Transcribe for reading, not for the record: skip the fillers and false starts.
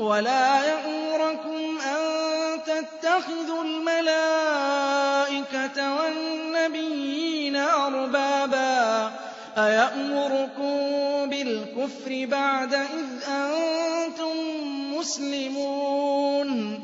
وَلَا يَأْمُرَكُمْ أَن تَتَّخِذُوا الْمَلَائِكَةَ وَالنَّبِيِّينَ أَرْبَابًا ۗ أَيَأْمُرُكُم بِالْكُفْرِ بَعْدَ إِذْ أَنتُم مُّسْلِمُونَ